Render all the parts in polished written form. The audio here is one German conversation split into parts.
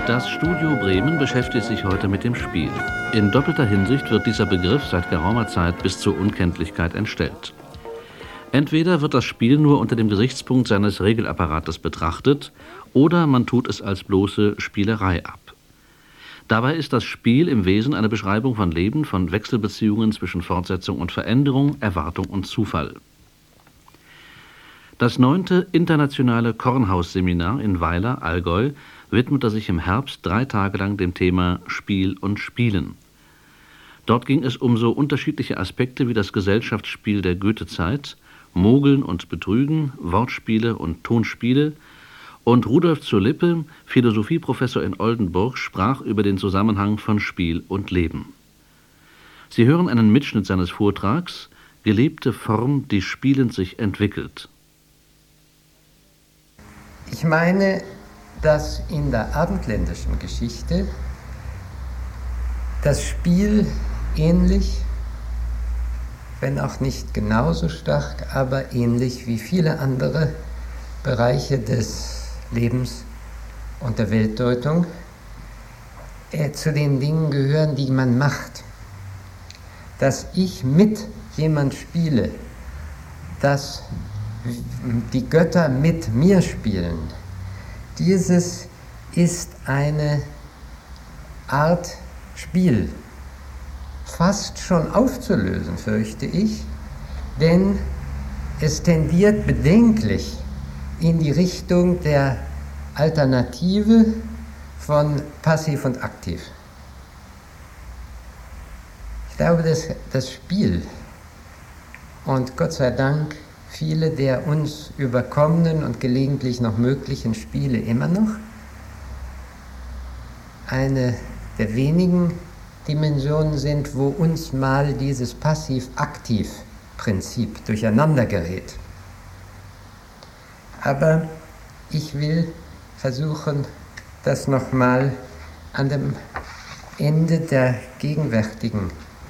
Das Studio Bremen beschäftigt sich heute mit dem Spiel. In doppelter Hinsicht wird dieser Begriff seit geraumer Zeit bis zur Unkenntlichkeit entstellt. Entweder wird das Spiel nur unter dem Gesichtspunkt seines Regelapparates betrachtet, oder man tut es als bloße Spielerei ab. Dabei ist das Spiel im Wesen eine Beschreibung von Leben, von Wechselbeziehungen zwischen Fortsetzung und Veränderung, Erwartung und Zufall. Das 9. internationale Kornhaus-Seminar in Weiler, Allgäu, widmete sich im Herbst 3 Tage lang dem Thema Spiel und Spielen. Dort ging es um so unterschiedliche Aspekte wie das Gesellschaftsspiel der Goethezeit, Mogeln und Betrügen, Wortspiele und Tonspiele, und Rudolf zur Lippe, Philosophieprofessor in Oldenburg, sprach über den Zusammenhang von Spiel und Leben. Sie hören einen Mitschnitt seines Vortrags, Gelebte Form, die spielend sich entwickelt. Ich meine, dass in der abendländischen Geschichte das Spiel ähnlich, wenn auch nicht genauso stark, aber ähnlich wie viele andere Bereiche des Lebens und der Weltdeutung zu den Dingen gehören, die man macht. Dass ich mit jemand spiele, dass die Götter mit mir spielen, dieses ist eine Art Spiel, fast schon aufzulösen, fürchte ich, denn es tendiert bedenklich in die Richtung der Alternative von passiv und aktiv. Ich glaube, dass das Spiel und Gott sei Dank viele der uns überkommenen und gelegentlich noch möglichen Spiele immer noch eine der wenigen Dimensionen sind, wo uns mal dieses Passiv-Aktiv-Prinzip durcheinander gerät. Aber ich will versuchen, das nochmal an dem Ende des gegenwärtigen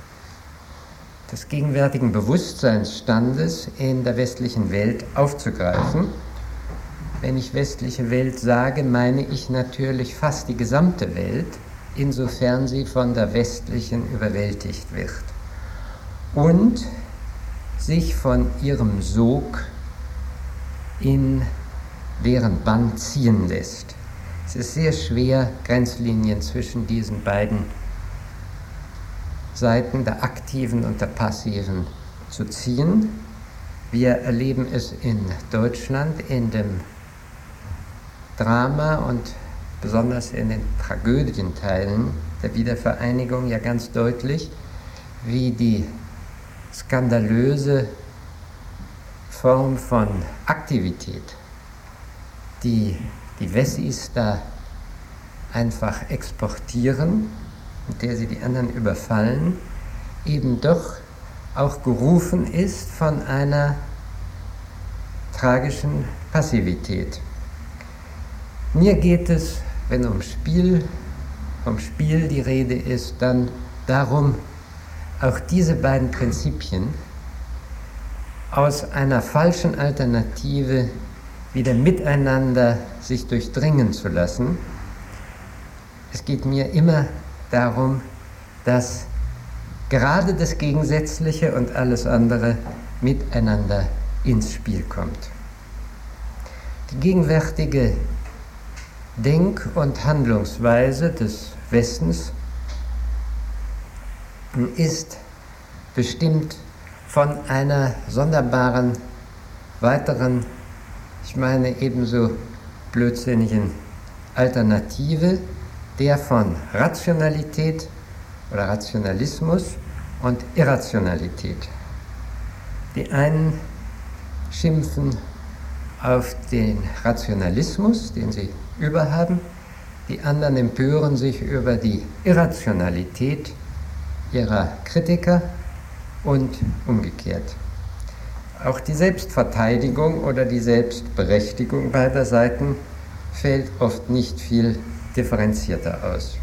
Bewusstseinsstandes in der westlichen Welt aufzugreifen. Wenn ich westliche Welt sage, meine ich natürlich fast die gesamte Welt, insofern sie von der westlichen überwältigt wird und sich von ihrem Sog in deren Bann ziehen lässt. Es ist sehr schwer, Grenzlinien zwischen diesen beiden Seiten, der aktiven und der passiven, zu ziehen. Wir erleben es in Deutschland in dem Drama und besonders in den Tragödienteilen der Wiedervereinigung ja ganz deutlich, wie die skandalöse Form von Aktivität, die die Wessis da einfach exportieren, mit der sie die anderen überfallen, eben doch auch gerufen ist von einer tragischen Passivität. Mir geht es, wenn vom Spiel die Rede ist, dann darum, auch diese beiden Prinzipien aus einer falschen Alternative wieder miteinander sich durchdringen zu lassen. Es geht mir immer darum, dass gerade das Gegensätzliche und alles andere miteinander ins Spiel kommt. Die gegenwärtige Denk- und Handlungsweise des Westens ist bestimmt von einer sonderbaren weiteren, ich meine ebenso blödsinnigen Alternative, der von Rationalität oder Rationalismus und Irrationalität. Die einen schimpfen auf den Rationalismus, den sie überhaben, die anderen empören sich über die Irrationalität ihrer Kritiker und umgekehrt. Auch die Selbstverteidigung oder die Selbstberechtigung beider Seiten fällt oft nicht viel differenzierter aus.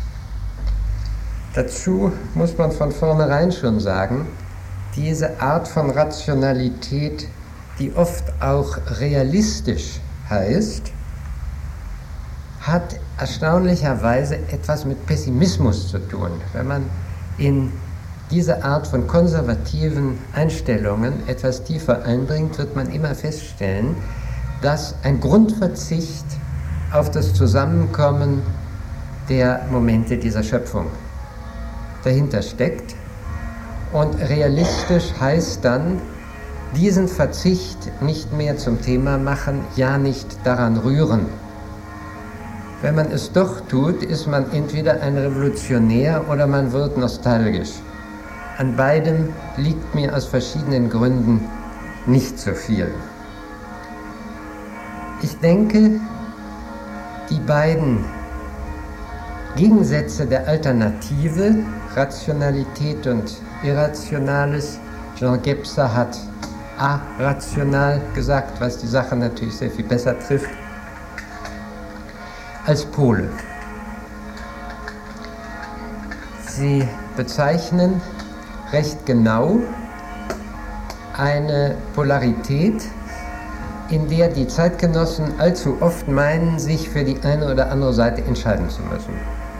Dazu muss man von vornherein schon sagen, diese Art von Rationalität, die oft auch realistisch heißt, hat erstaunlicherweise etwas mit Pessimismus zu tun. Wenn man in diese Art von konservativen Einstellungen etwas tiefer eindringt, wird man immer feststellen, dass ein Grundverzicht auf das Zusammenkommen der Momente dieser Schöpfung dahinter steckt. Und realistisch heißt dann, diesen Verzicht nicht mehr zum Thema machen, ja nicht daran rühren. Wenn man es doch tut, ist man entweder ein Revolutionär oder man wird nostalgisch. An beidem liegt mir aus verschiedenen Gründen nicht so viel. Ich denke, die beiden Gegensätze der Alternative, Rationalität und Irrationales, Jean Gebser hat arational gesagt, was die Sache natürlich sehr viel besser trifft, als Pole. Sie bezeichnen recht genau eine Polarität, in der die Zeitgenossen allzu oft meinen, sich für die eine oder andere Seite entscheiden zu müssen.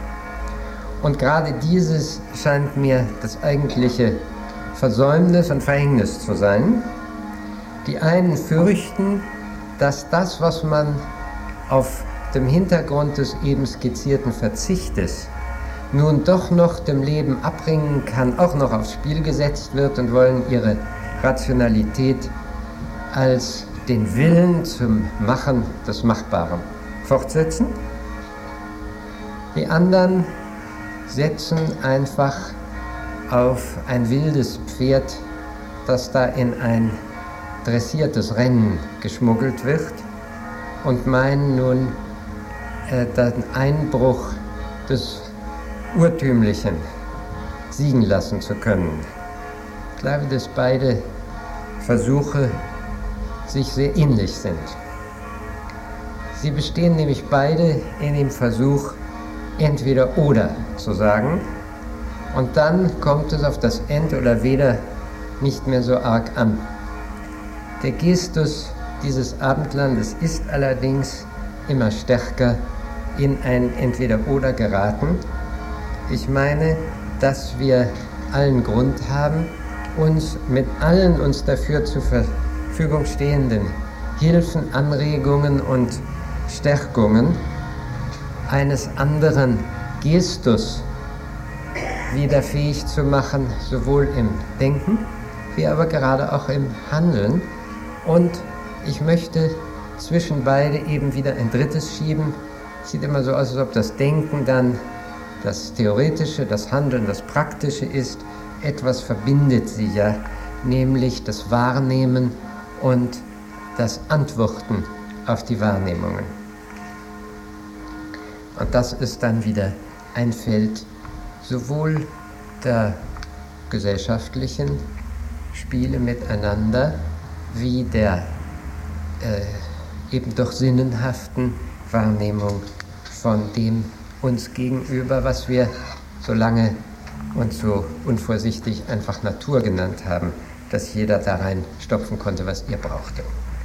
Und gerade dieses scheint mir das eigentliche Versäumnis und Verhängnis zu sein. Die einen fürchten, dass das, was man auf dem Hintergrund des eben skizzierten Verzichtes nun doch noch dem Leben abringen kann, auch noch aufs Spiel gesetzt wird und wollen ihre Rationalität als den Willen zum Machen des Machbaren fortsetzen. Die anderen setzen einfach auf ein wildes Pferd, das da in ein dressiertes Rennen geschmuggelt wird und meinen nun den Einbruch des Urtümlichen siegen lassen zu können. Ich glaube, dass beide Versuche sich sehr ähnlich sind. Sie bestehen nämlich beide in dem Versuch, entweder oder zu sagen, und dann kommt es auf das Ent oder Weder nicht mehr so arg an. Der Gestus dieses Abendlandes ist allerdings immer stärker in ein Entweder-Oder geraten. Ich meine, dass wir allen Grund haben, uns mit allen uns dafür zur Verfügung stehenden Hilfen, Anregungen und Stärkungen eines anderen Gestus wieder fähig zu machen, sowohl im Denken wie aber gerade auch im Handeln. Und ich möchte zwischen beide eben wieder ein drittes schieben. Sieht immer so aus, als ob das Denken dann das Theoretische, das Handeln, das Praktische ist. Etwas verbindet sie ja, nämlich das Wahrnehmen und das Antworten auf die Wahrnehmungen. Und das ist dann wieder ein Feld sowohl der gesellschaftlichen Spiele miteinander wie der eben doch sinnenhaften Wahrnehmung von dem uns gegenüber, was wir so lange und so unvorsichtig einfach Natur genannt haben, dass jeder da rein stopfen konnte, was er brauchte.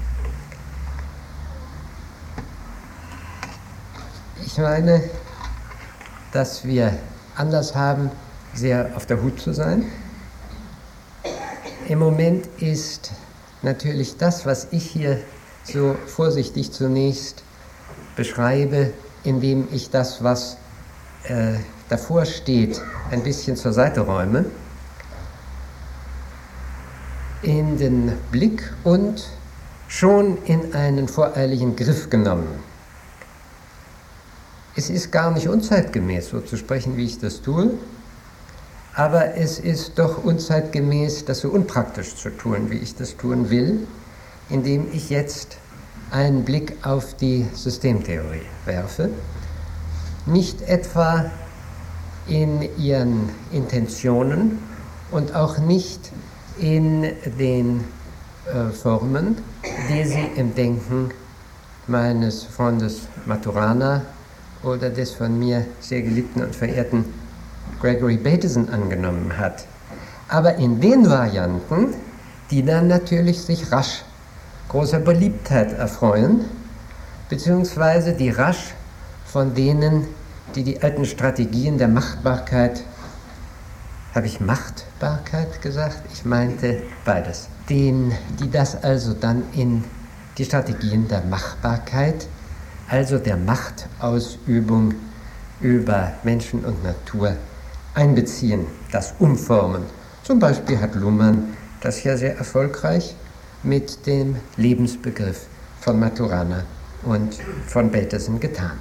Ich meine, dass wir Anlass haben, sehr auf der Hut zu sein. Im Moment ist natürlich das, was ich hier so vorsichtig zunächst beschreibe, indem ich das, was davor steht, ein bisschen zur Seite räume, in den Blick und schon in einen voreiligen Griff genommen. Es ist gar nicht unzeitgemäß, so zu sprechen, wie ich das tue, aber es ist doch unzeitgemäß, das so unpraktisch zu tun, wie ich das tun will, indem ich jetzt einen Blick auf die Systemtheorie werfe. Nicht etwa in ihren Intentionen und auch nicht in den Formen, die sie im Denken meines Freundes Maturana oder des von mir sehr geliebten und verehrten Gregory Bateson angenommen hat. Aber in den Varianten, die dann natürlich sich rasch großer Beliebtheit erfreuen, beziehungsweise die rasch von denen, die die alten Strategien der Machtbarkeit, habe ich Machtbarkeit gesagt? Ich meinte beides. Die das also dann in die Strategien der Machbarkeit, also der Machtausübung über Menschen und Natur einbeziehen, das umformen. Zum Beispiel hat Luhmann das ja sehr erfolgreich mit dem Lebensbegriff von Maturana und von Bateson getan.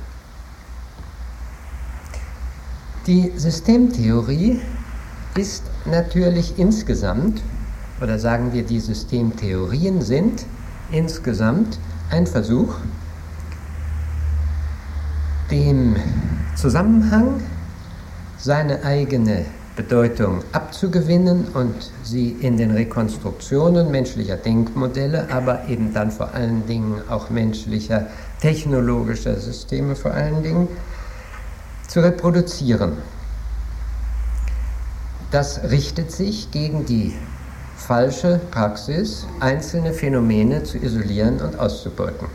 Die Systemtheorie ist natürlich insgesamt, oder sagen wir, die Systemtheorien sind insgesamt ein Versuch, dem Zusammenhang seine eigene Bedeutung abzugewinnen und sie in den Rekonstruktionen menschlicher Denkmodelle, aber eben dann vor allen Dingen auch menschlicher, technologischer Systeme vor allen Dingen, zu reproduzieren. Das richtet sich gegen die falsche Praxis, einzelne Phänomene zu isolieren und auszubeuten.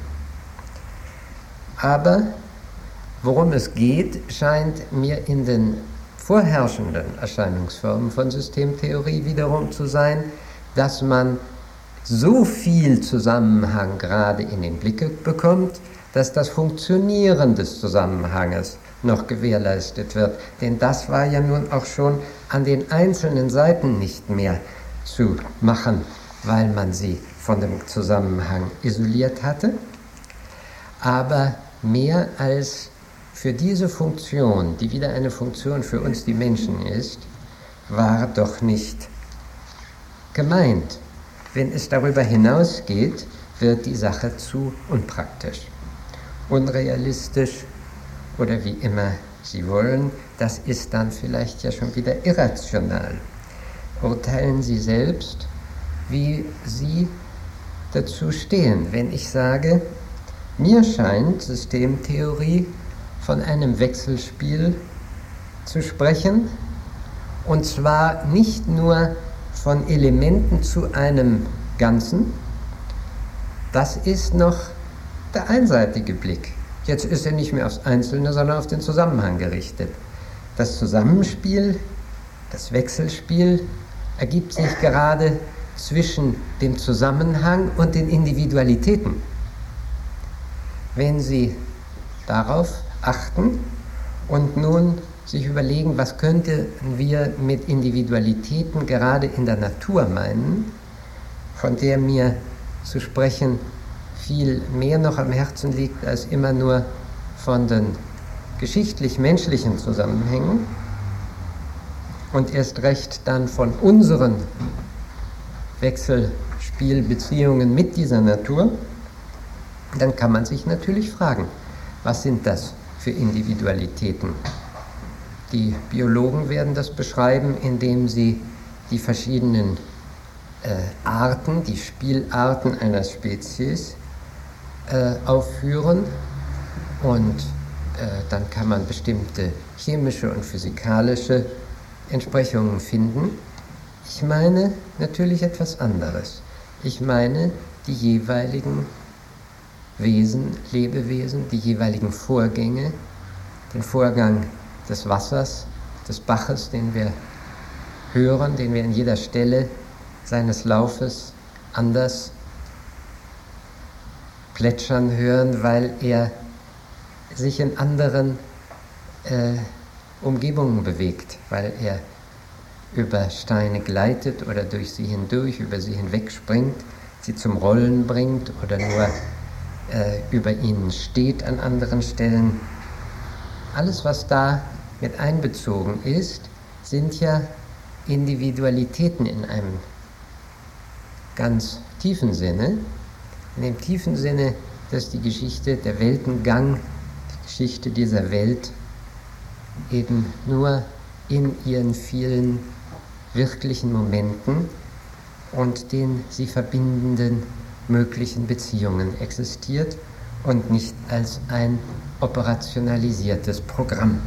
Aber worum es geht, scheint mir in den vorherrschenden Erscheinungsformen von Systemtheorie wiederum zu sein, dass man so viel Zusammenhang gerade in den Blick bekommt, dass das Funktionieren des Zusammenhanges noch gewährleistet wird. Denn das war ja nun auch schon an den einzelnen Seiten nicht mehr zu machen, weil man sie von dem Zusammenhang isoliert hatte. Aber mehr als für diese Funktion, die wieder eine Funktion für uns, die Menschen ist, war doch nicht gemeint. Wenn es darüber hinausgeht, wird die Sache zu unpraktisch, unrealistisch oder wie immer Sie wollen. Das ist dann vielleicht ja schon wieder irrational. Urteilen Sie selbst, wie Sie dazu stehen. Wenn ich sage, mir scheint Systemtheorie von einem Wechselspiel zu sprechen, und zwar nicht nur von Elementen zu einem Ganzen, das ist noch der einseitige Blick. Jetzt ist er nicht mehr aufs Einzelne, sondern auf den Zusammenhang gerichtet. Das Zusammenspiel, das Wechselspiel ergibt sich gerade zwischen dem Zusammenhang und den Individualitäten. Wenn Sie darauf achten und nun sich überlegen, was könnten wir mit Individualitäten gerade in der Natur meinen, von der mir zu sprechen viel mehr noch am Herzen liegt als immer nur von den geschichtlich-menschlichen Zusammenhängen und erst recht dann von unseren Wechselspielbeziehungen mit dieser Natur, dann kann man sich natürlich fragen, was sind das für Individualitäten? Die Biologen werden das beschreiben, indem sie die verschiedenen Arten, die Spielarten einer Spezies aufführen, und dann kann man bestimmte chemische und physikalische Entsprechungen finden. Ich meine natürlich etwas anderes. Ich meine die jeweiligen Wesen, Lebewesen, die jeweiligen Vorgänge, den Vorgang des Wassers, des Baches, den wir hören, den wir an jeder Stelle seines Laufes anders plätschern hören, weil er sich in anderen Umgebungen bewegt, weil er über Steine gleitet oder durch sie hindurch, über sie hinweg springt, sie zum Rollen bringt oder nur über ihnen steht an anderen Stellen. Alles, was da mit einbezogen ist, sind ja Individualitäten in einem ganz tiefen Sinne, in dem tiefen Sinne, dass die Geschichte, der Weltengang, die Geschichte dieser Welt eben nur in ihren vielen wirklichen Momenten und den sie verbindenden möglichen Beziehungen existiert und nicht als ein operationalisiertes Programm.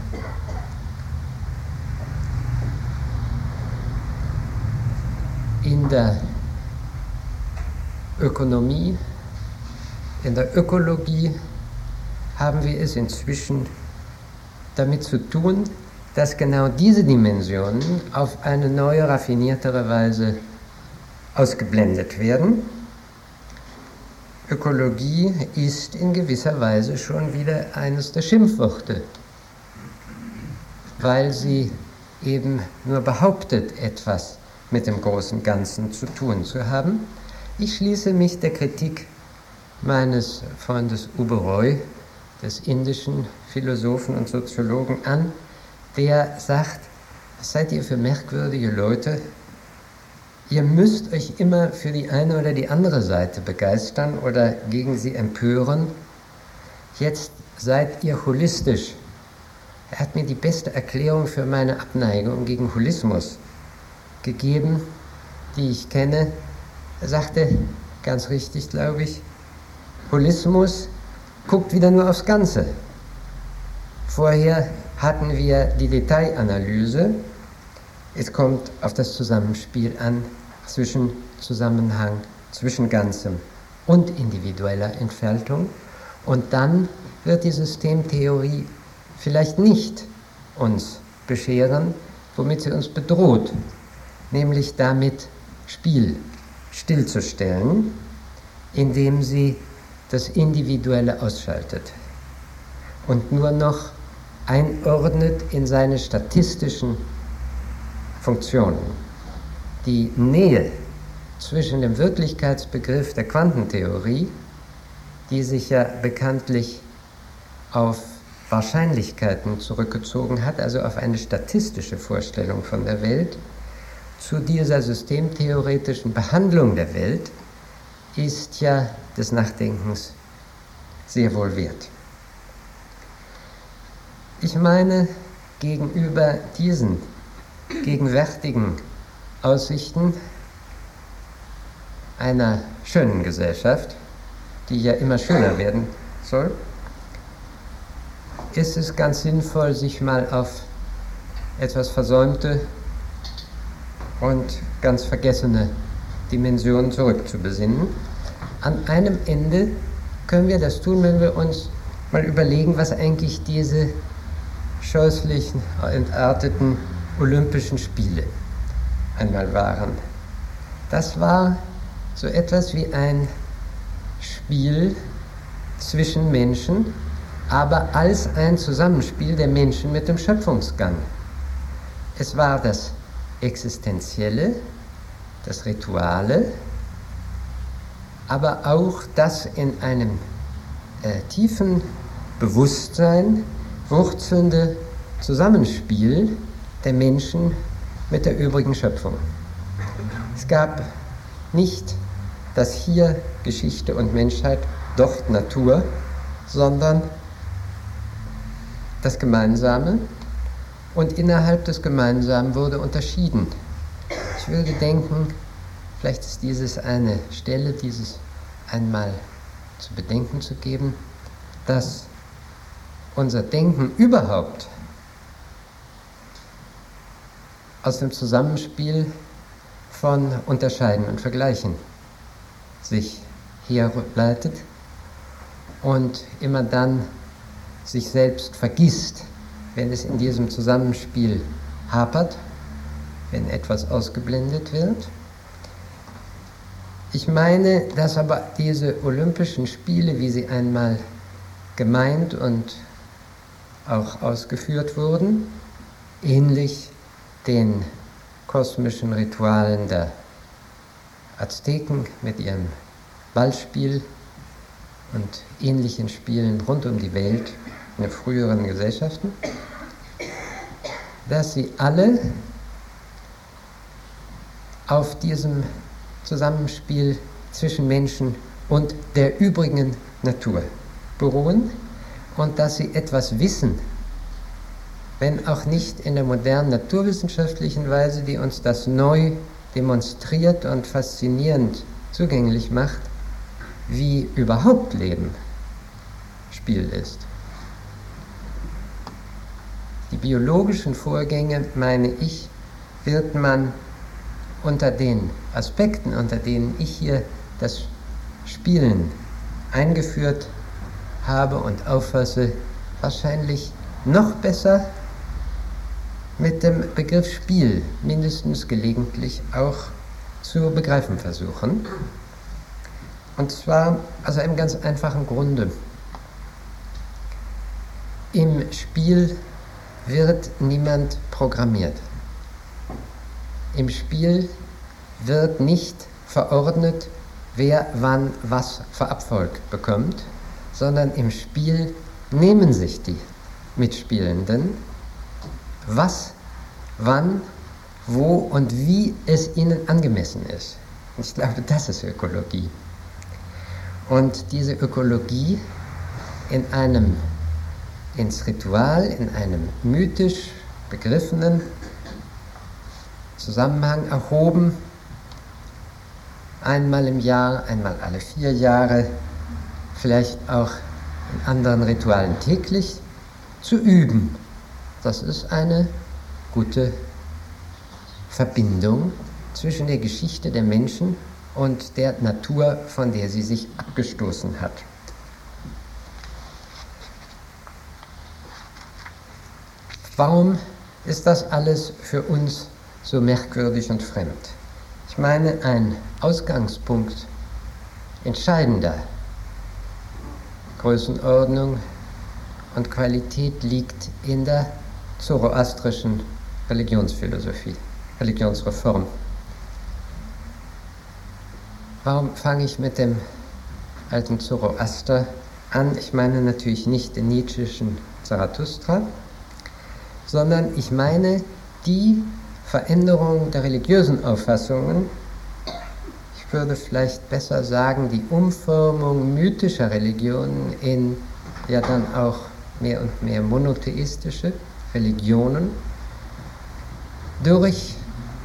In der Ökonomie, in der Ökologie haben wir es inzwischen damit zu tun, dass genau diese Dimensionen auf eine neue, raffiniertere Weise ausgeblendet werden. Ökologie ist in gewisser Weise schon wieder eines der Schimpfworte, weil sie eben nur behauptet, etwas mit dem großen Ganzen zu tun zu haben. Ich schließe mich der Kritik meines Freundes Oberoi, des indischen Philosophen und Soziologen, an, der sagt, was seid ihr für merkwürdige Leute? Ihr müsst euch immer für die eine oder die andere Seite begeistern oder gegen sie empören. Jetzt seid ihr holistisch. Er hat mir die beste Erklärung für meine Abneigung gegen Holismus gegeben, die ich kenne. Er sagte, ganz richtig, glaube ich, Holismus guckt wieder nur aufs Ganze. Vorher hatten wir die Detailanalyse. Es kommt auf das Zusammenspiel an zwischen Zusammenhang, zwischen Ganzem und individueller Entfaltung. Und dann wird die Systemtheorie vielleicht nicht uns bescheren, womit sie uns bedroht, nämlich damit Spiel stillzustellen, indem sie das Individuelle ausschaltet und nur noch einordnet in seine statistischen Funktionen. Die Nähe zwischen dem Wirklichkeitsbegriff der Quantentheorie, die sich ja bekanntlich auf Wahrscheinlichkeiten zurückgezogen hat, also auf eine statistische Vorstellung von der Welt, zu dieser systemtheoretischen Behandlung der Welt, ist ja des Nachdenkens sehr wohl wert. Ich meine, gegenüber diesen gegenwärtigen Aussichten einer schönen Gesellschaft, die ja immer schöner werden soll, ist es ganz sinnvoll, sich mal auf etwas versäumte und ganz vergessene Dimensionen zurückzubesinnen. An einem Ende können wir das tun, wenn wir uns mal überlegen, was eigentlich diese scheußlichen, entarteten Olympischen Spiele einmal waren. Das war so etwas wie ein Spiel zwischen Menschen, aber als ein Zusammenspiel der Menschen mit dem Schöpfungsgang. Es war das Existenzielle, das Rituale, aber auch das in einem tiefen Bewusstsein wurzelnde Zusammenspiel der Menschen mit der übrigen Schöpfung. Es gab nicht das hier Geschichte und Menschheit, dort Natur, sondern das Gemeinsame, und innerhalb des Gemeinsamen wurde unterschieden. Ich würde denken, vielleicht ist dieses eine Stelle, dieses einmal zu bedenken zu geben, dass unser Denken überhaupt aus dem Zusammenspiel von Unterscheiden und Vergleichen sich herleitet und immer dann sich selbst vergisst, wenn es in diesem Zusammenspiel hapert, wenn etwas ausgeblendet wird. Ich meine, dass aber diese Olympischen Spiele, wie sie einmal gemeint und auch ausgeführt wurden, ähnlich den kosmischen Ritualen der Azteken mit ihrem Ballspiel und ähnlichen Spielen rund um die Welt in den früheren Gesellschaften, dass sie alle auf diesem Zusammenspiel zwischen Menschen und der übrigen Natur beruhen und dass sie etwas wissen, wenn auch nicht in der modernen naturwissenschaftlichen Weise, die uns das neu demonstriert und faszinierend zugänglich macht, wie überhaupt Leben Spiel ist. Die biologischen Vorgänge, meine ich, wird man unter den Aspekten, unter denen ich hier das Spielen eingeführt habe und auffasse, wahrscheinlich noch besser mit dem Begriff Spiel mindestens gelegentlich auch zu begreifen versuchen. Und zwar aus einem ganz einfachen Grunde. Im Spiel wird niemand programmiert. Im Spiel wird nicht verordnet, wer wann was für Abfolg bekommt, sondern im Spiel nehmen sich die Mitspielenden, was, wann, wo und wie es ihnen angemessen ist. Und ich glaube, das ist Ökologie. Und diese Ökologie ins Ritual, in einem mythisch begriffenen Zusammenhang erhoben, einmal im Jahr, einmal alle 4 Jahre, vielleicht auch in anderen Ritualen täglich, zu üben. Das ist eine gute Verbindung zwischen der Geschichte der Menschen und der Natur, von der sie sich abgestoßen hat. Warum ist das alles für uns so merkwürdig und fremd? Ich meine, ein Ausgangspunkt entscheidender Größenordnung und Qualität liegt in der zoroastrischen Religionsphilosophie, Religionsreform. Warum fange ich mit dem alten Zoroaster an? Ich meine natürlich nicht den Nietzscheschen Zarathustra, sondern ich meine die Veränderung der religiösen Auffassungen, ich würde vielleicht besser sagen, die Umformung mythischer Religionen in ja dann auch mehr und mehr monotheistische Religionen durch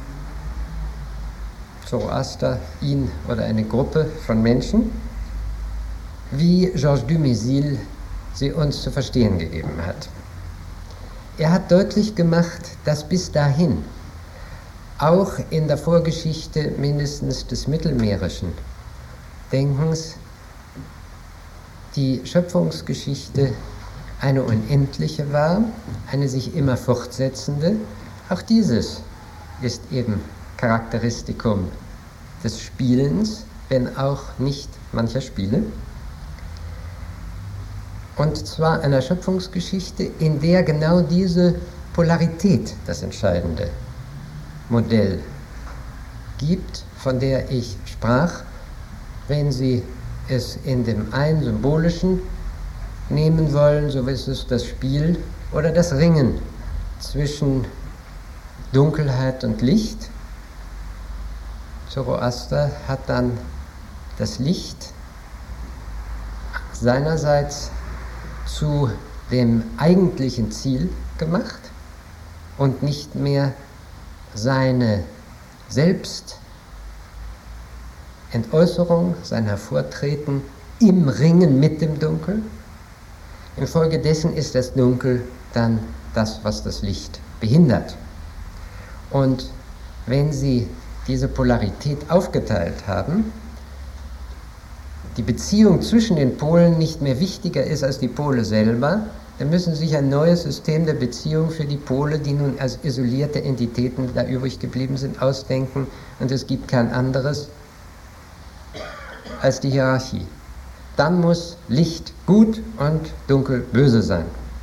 Zoroaster, ihn oder eine Gruppe von Menschen, wie Georges Dumézil sie uns zu verstehen gegeben hat. Er hat deutlich gemacht, dass bis dahin auch in der Vorgeschichte mindestens des mittelmeerischen Denkens die Schöpfungsgeschichte eine unendliche war, eine sich immer fortsetzende. Auch dieses ist eben Charakteristikum des Spielens, wenn auch nicht mancher Spiele. Und zwar einer Schöpfungsgeschichte, in der genau diese Polarität das entscheidende Modell gibt, von der ich sprach, wenn Sie es in dem einen symbolischen nehmen wollen, so ist es das Spiel oder das Ringen zwischen Dunkelheit und Licht. Zoroaster hat dann das Licht seinerseits zu dem eigentlichen Ziel gemacht und nicht mehr seine Selbstentäußerung, sein Hervortreten im Ringen mit dem Dunkel. Infolgedessen ist das Dunkel dann das, was das Licht behindert. Und wenn Sie diese Polarität aufgeteilt haben, die Beziehung zwischen den Polen nicht mehr wichtiger ist als die Pole selber, dann müssen Sie sich ein neues System der Beziehung für die Pole, die nun als isolierte Entitäten da übrig geblieben sind, ausdenken. Und es gibt kein anderes als die Hierarchie. Dann muss Licht gut und Dunkel böse sein.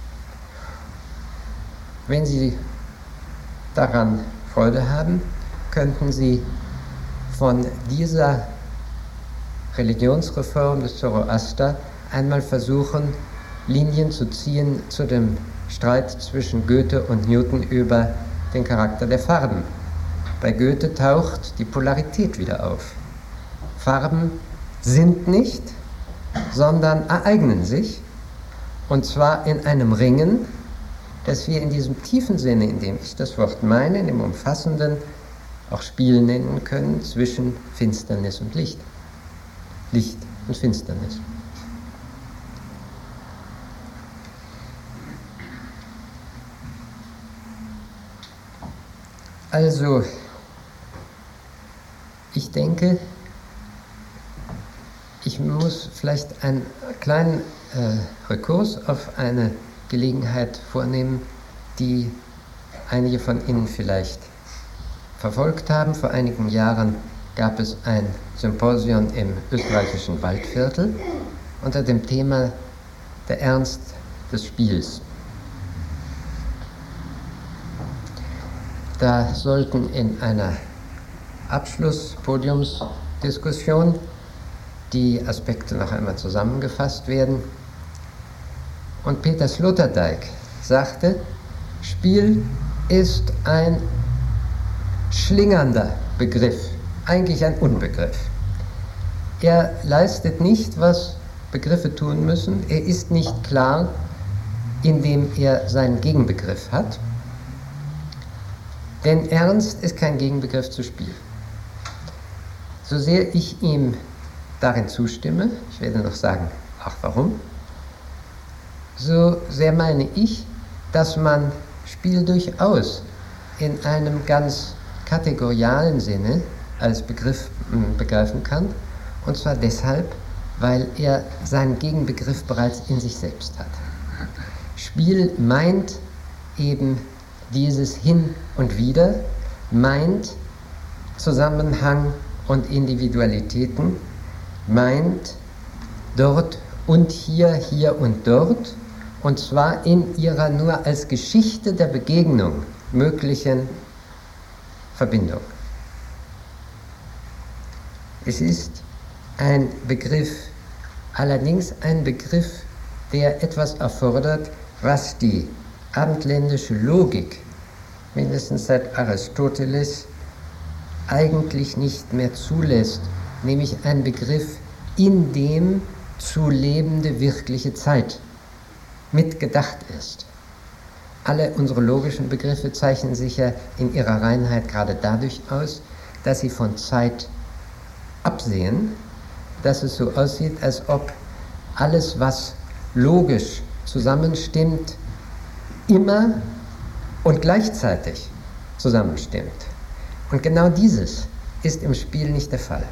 Wenn Sie daran Freude haben, könnten Sie von dieser Religionsreform des Zoroaster einmal versuchen, Linien zu ziehen zu dem Streit zwischen Goethe und Newton über den Charakter der Farben. Bei Goethe taucht die Polarität wieder auf. Farben sind nicht, sondern ereignen sich, und zwar in einem Ringen, das wir in diesem tiefen Sinne, in dem ich das Wort meine, in dem umfassenden, auch Spiel nennen können zwischen Finsternis und Licht. Licht und Finsternis. Also, ich denke, ich muss vielleicht einen kleinen Rekurs auf eine Gelegenheit vornehmen, die einige von Ihnen vielleicht verfolgt haben. Vor einigen Jahren gab es ein Symposium im österreichischen Waldviertel unter dem Thema Der Ernst des Spiels. Da sollten in einer Abschlusspodiumsdiskussion die Aspekte noch einmal zusammengefasst werden. Und Peter Sloterdijk sagte, Spiel ist ein schlingernder Begriff, eigentlich ein Unbegriff. Er leistet nicht, was Begriffe tun müssen. Er ist nicht klar, indem er seinen Gegenbegriff hat. Denn Ernst ist kein Gegenbegriff zu Spiel. So sehr ich ihm darin zustimme, ich werde noch sagen, auch warum, so sehr meine ich, dass man Spiel durchaus in einem ganz kategorialen Sinne als Begriff begreifen kann, und zwar deshalb, weil er seinen Gegenbegriff bereits in sich selbst hat. Spiel meint eben dieses Hin und Wider, meint Zusammenhang und Individualitäten, meint dort und hier, hier und dort, und zwar in ihrer nur als Geschichte der Begegnung möglichen Verbindung. Es ist ein Begriff, allerdings ein Begriff, der etwas erfordert, was die abendländische Logik, mindestens seit Aristoteles, eigentlich nicht mehr zulässt, nämlich ein Begriff, in dem zu lebende wirkliche Zeit mitgedacht ist. Alle unsere logischen Begriffe zeichnen sich ja in ihrer Reinheit gerade dadurch aus, dass sie von Zeit absehen, dass es so aussieht, als ob alles, was logisch zusammenstimmt, immer und gleichzeitig zusammenstimmt. Und genau dieses ist im Spiel nicht der Fall.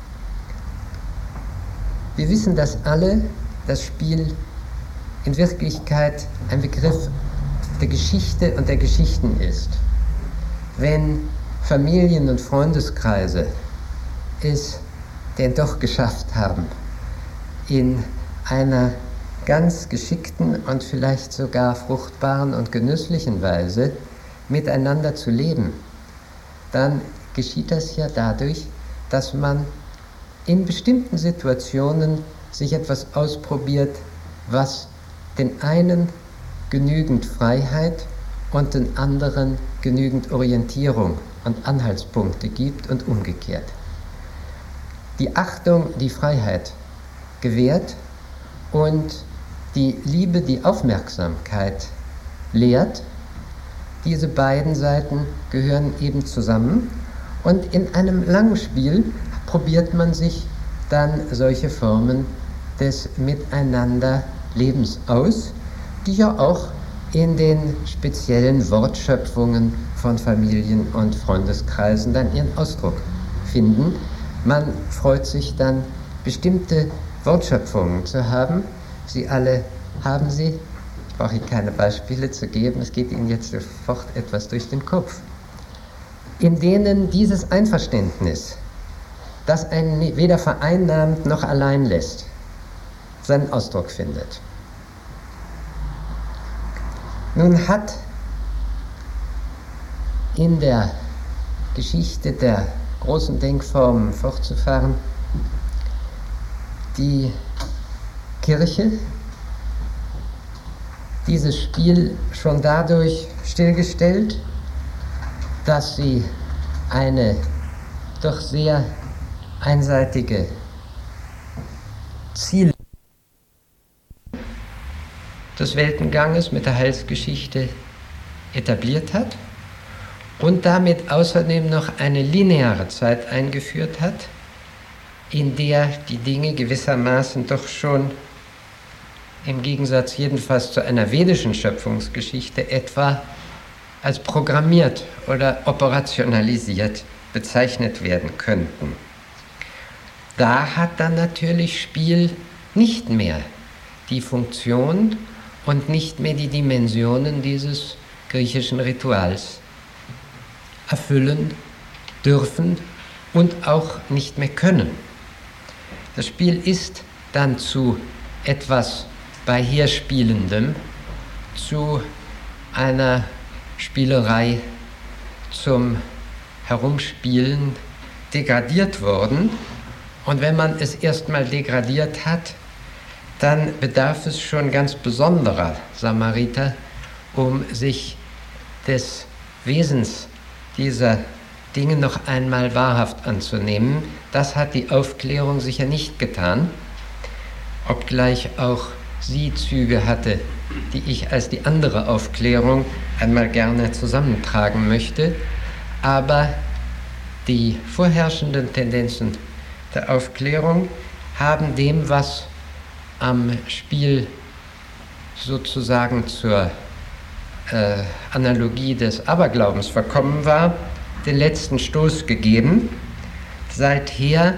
Wir wissen das alle, das Spiel in Wirklichkeit ein Begriff der Geschichte und der Geschichten ist. Wenn Familien- und Freundeskreise es denn doch geschafft haben, in einer ganz geschickten und vielleicht sogar fruchtbaren und genüsslichen Weise miteinander zu leben, dann geschieht das ja dadurch, dass man in bestimmten Situationen sich etwas ausprobiert, was den einen genügend Freiheit und den anderen genügend Orientierung und Anhaltspunkte gibt und umgekehrt. Die Achtung, die Freiheit gewährt und die Liebe, die Aufmerksamkeit lehrt, diese beiden Seiten gehören eben zusammen, und in einem langen Spiel probiert man sich dann solche Formen des Miteinanderlebens aus, die ja auch in den speziellen Wortschöpfungen von Familien- und Freundeskreisen dann ihren Ausdruck finden. Man freut sich dann, bestimmte Wortschöpfungen zu haben. Sie alle haben sie. Ich brauche Ihnen keine Beispiele zu geben, es geht Ihnen jetzt sofort etwas durch den Kopf, in denen dieses Einverständnis, das einen weder vereinnahmt noch allein lässt, seinen Ausdruck findet. Nun hat in der Geschichte der großen Denkformen fortzufahren die Kirche dieses Spiel schon dadurch stillgestellt, dass sie eine doch sehr einseitige Ziel des Weltenganges mit der Heilsgeschichte etabliert hat und damit außerdem noch eine lineare Zeit eingeführt hat, in der die Dinge gewissermaßen doch schon im Gegensatz jedenfalls zu einer vedischen Schöpfungsgeschichte etwa als programmiert oder operationalisiert bezeichnet werden könnten. Da hat dann natürlich Spiel nicht mehr die Funktion und nicht mehr die Dimensionen dieses griechischen Rituals erfüllen dürfen und auch nicht mehr können. Das Spiel ist dann zu etwas Beiherspielendem, zu einer Spielerei zum Herumspielen degradiert worden. Und wenn man es erstmal degradiert hat, dann bedarf es schon ganz besonderer Samariter, um sich des Wesens dieser Dinge noch einmal wahrhaft anzunehmen. Das hat die Aufklärung sicher nicht getan, obgleich auch sie Züge hatte, die ich als die andere Aufklärung einmal gerne zusammentragen möchte. Aber die vorherrschenden Tendenzen der Aufklärung haben dem, was am Spiel sozusagen zur Analogie des Aberglaubens verkommen war, den letzten Stoß gegeben. Seither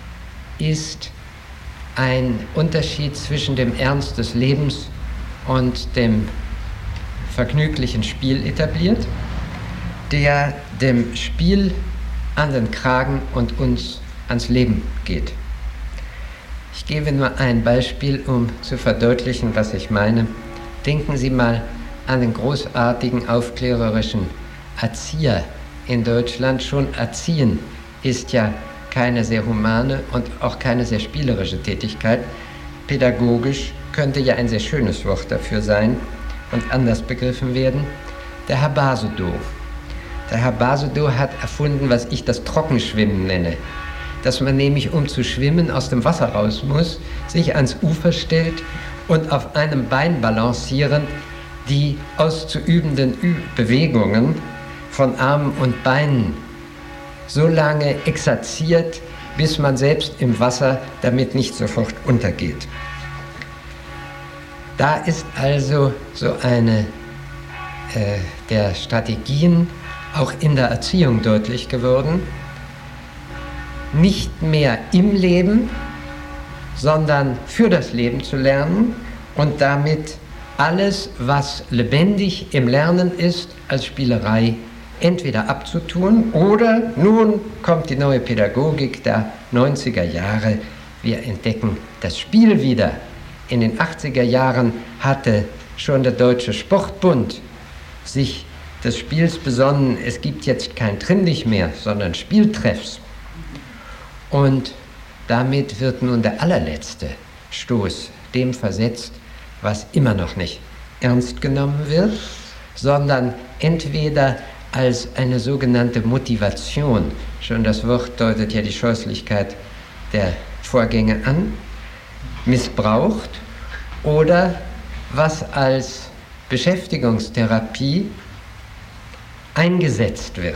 ist ein Unterschied zwischen dem Ernst des Lebens und dem vergnüglichen Spiel etabliert, der dem Spiel an den Kragen und uns ans Leben geht. Ich gebe nur ein Beispiel, um zu verdeutlichen, was ich meine. Denken Sie mal an den großartigen aufklärerischen Erzieher in Deutschland. Schon Erziehen ist ja keine sehr humane und auch keine sehr spielerische Tätigkeit. Pädagogisch könnte ja ein sehr schönes Wort dafür sein und anders begriffen werden. Der Herr Basedow. Der Herr Basedow hat erfunden, was ich das Trockenschwimmen nenne. Dass man nämlich, um zu schwimmen, aus dem Wasser raus muss, sich ans Ufer stellt und auf einem Bein balancierend die auszuübenden Bewegungen von Armen und Beinen so lange exerziert, bis man selbst im Wasser damit nicht sofort untergeht. Da ist also so eine der Strategien auch in der Erziehung deutlich geworden, nicht mehr im Leben, sondern für das Leben zu lernen und damit alles, was lebendig im Lernen ist, als Spielerei entweder abzutun oder nun kommt die neue Pädagogik der 90er Jahre. Wir entdecken das Spiel wieder. In den 80er Jahren hatte schon der Deutsche Sportbund sich des Spiels besonnen. Es gibt jetzt kein Trimm dich mehr, sondern Spieltreffs. Und damit wird nun der allerletzte Stoß dem versetzt, was immer noch nicht ernst genommen wird, sondern entweder als eine sogenannte Motivation, schon das Wort deutet ja die Scheußlichkeit der Vorgänge an, missbraucht, oder was als Beschäftigungstherapie eingesetzt wird.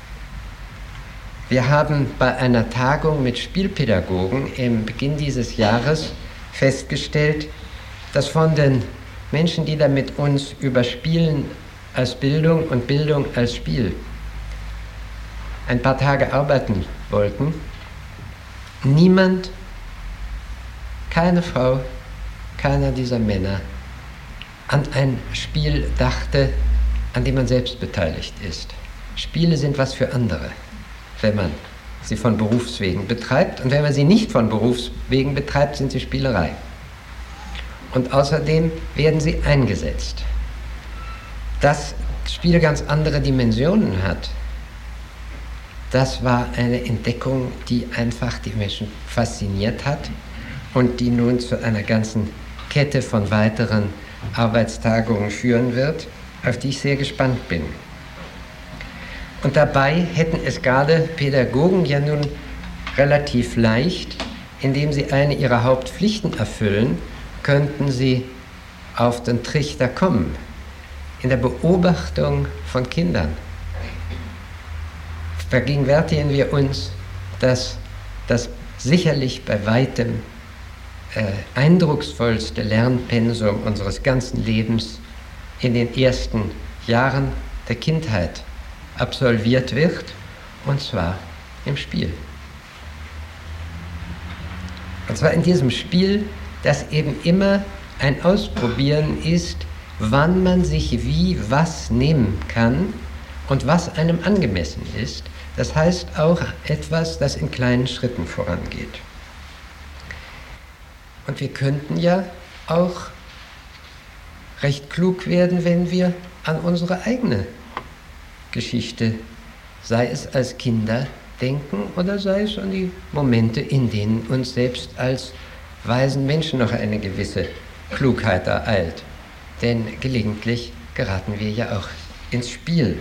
Wir haben bei einer Tagung mit Spielpädagogen im Beginn dieses Jahres festgestellt, dass von den Menschen, die da mit uns über Spielen als Bildung und Bildung als Spiel ein paar Tage arbeiten wollten, niemand, keine Frau, keiner dieser Männer an ein Spiel dachte, an dem man selbst beteiligt ist. Spiele sind was für andere, wenn man sie von Berufswegen betreibt. Und wenn man sie nicht von Berufswegen betreibt, sind sie Spielerei. Und außerdem werden sie eingesetzt. Dass das Spiel ganz andere Dimensionen hat, das war eine Entdeckung, die einfach die Menschen fasziniert hat und die nun zu einer ganzen Kette von weiteren Arbeitstagungen führen wird, auf die ich sehr gespannt bin. Und dabei hätten es gerade Pädagogen ja nun relativ leicht, indem sie eine ihrer Hauptpflichten erfüllen, könnten sie auf den Trichter kommen. In der Beobachtung von Kindern vergegenwärtigen wir uns, dass das sicherlich bei weitem eindrucksvollste Lernpensum unseres ganzen Lebens in den ersten Jahren der Kindheit absolviert wird, und zwar im Spiel. Und zwar in diesem Spiel, das eben immer Ein Ausprobieren ist, wann man sich wie was nehmen kann und was einem angemessen ist. Das heißt auch etwas, das in kleinen Schritten vorangeht. Und wir könnten ja auch recht klug werden, wenn wir an unsere eigene Geschichte, sei es als Kinder, denken oder sei es an die Momente, in denen uns selbst als weisen Menschen noch eine gewisse Klugheit ereilt. Denn gelegentlich geraten wir ja auch ins Spiel.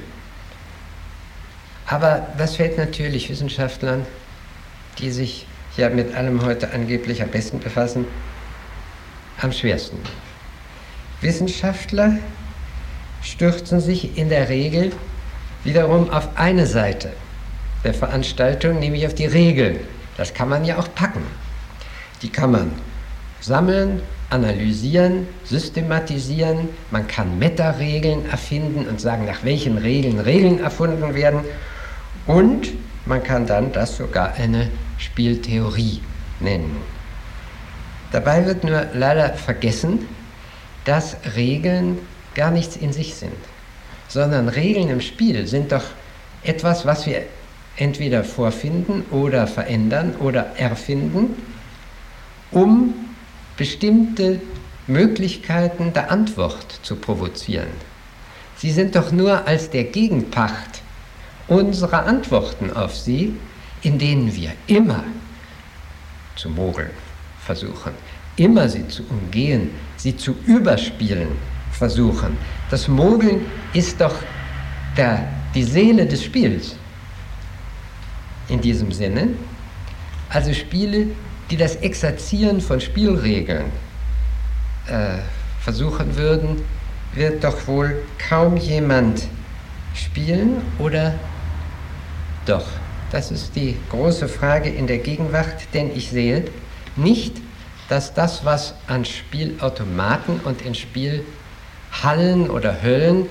Aber das fällt natürlich Wissenschaftlern, die sich ja mit allem heute angeblich am besten befassen, am schwersten. Wissenschaftler stürzen sich in der Regel wiederum auf eine Seite der Veranstaltung, nämlich auf die Regeln. Das kann man ja auch packen. Die kann man sammeln, analysieren, systematisieren. Man kann Meta-Regeln erfinden und sagen, nach welchen Regeln erfunden werden. Und man kann dann das sogar eine Spieltheorie nennen. Dabei wird nur leider vergessen, dass Regeln gar nichts in sich sind, sondern Regeln im Spiel sind doch etwas, was wir entweder vorfinden oder verändern oder erfinden, um bestimmte Möglichkeiten der Antwort zu provozieren. Sie sind doch nur als der Gegenpart unserer Antworten auf sie, in denen wir immer zu mogeln versuchen, immer sie zu umgehen, sie zu überspielen versuchen. Das Mogeln ist doch die Seele des Spiels. In diesem Sinne, also Spiele, die das Exerzieren von Spielregeln versuchen würden, wird doch wohl kaum jemand spielen, oder doch? Das ist die große Frage in der Gegenwart, denn ich sehe nicht, dass das, was an Spielautomaten und in Spielhallen oder Höllen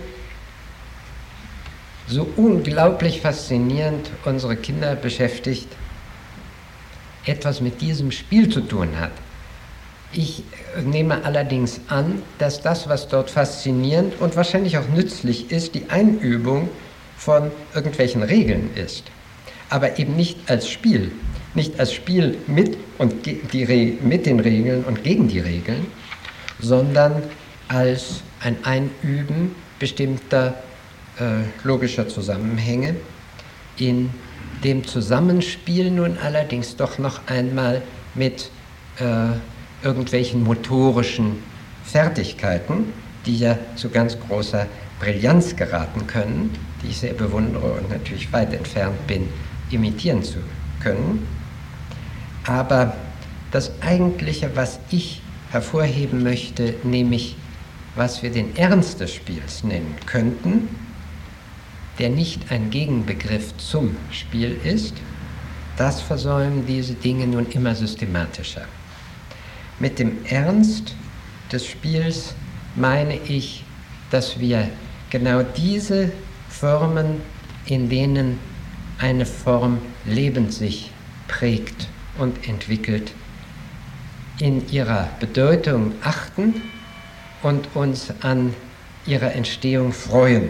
so unglaublich faszinierend unsere Kinder beschäftigt, etwas mit diesem Spiel zu tun hat. Ich nehme allerdings an, dass das, was dort faszinierend und wahrscheinlich auch nützlich ist, die Einübung von irgendwelchen Regeln ist. Aber eben nicht als Spiel. Nicht als Spiel mit den Regeln und gegen die Regeln, sondern als ein Einüben bestimmter logischer Zusammenhänge, in dem Zusammenspiel nun allerdings doch noch einmal mit irgendwelchen motorischen Fertigkeiten, die ja zu ganz großer Brillanz geraten können, die ich sehr bewundere und natürlich weit entfernt bin, imitieren zu können. Aber das Eigentliche, was ich hervorheben möchte, nämlich was wir den Ernst des Spiels nennen könnten, der nicht ein Gegenbegriff zum Spiel ist, das versäumen diese Dinge nun immer systematischer. Mit dem Ernst des Spiels meine ich, dass wir genau diese Formen, in denen eine Form lebend sich prägt und entwickelt, in ihrer Bedeutung achten und uns an ihrer Entstehung freuen.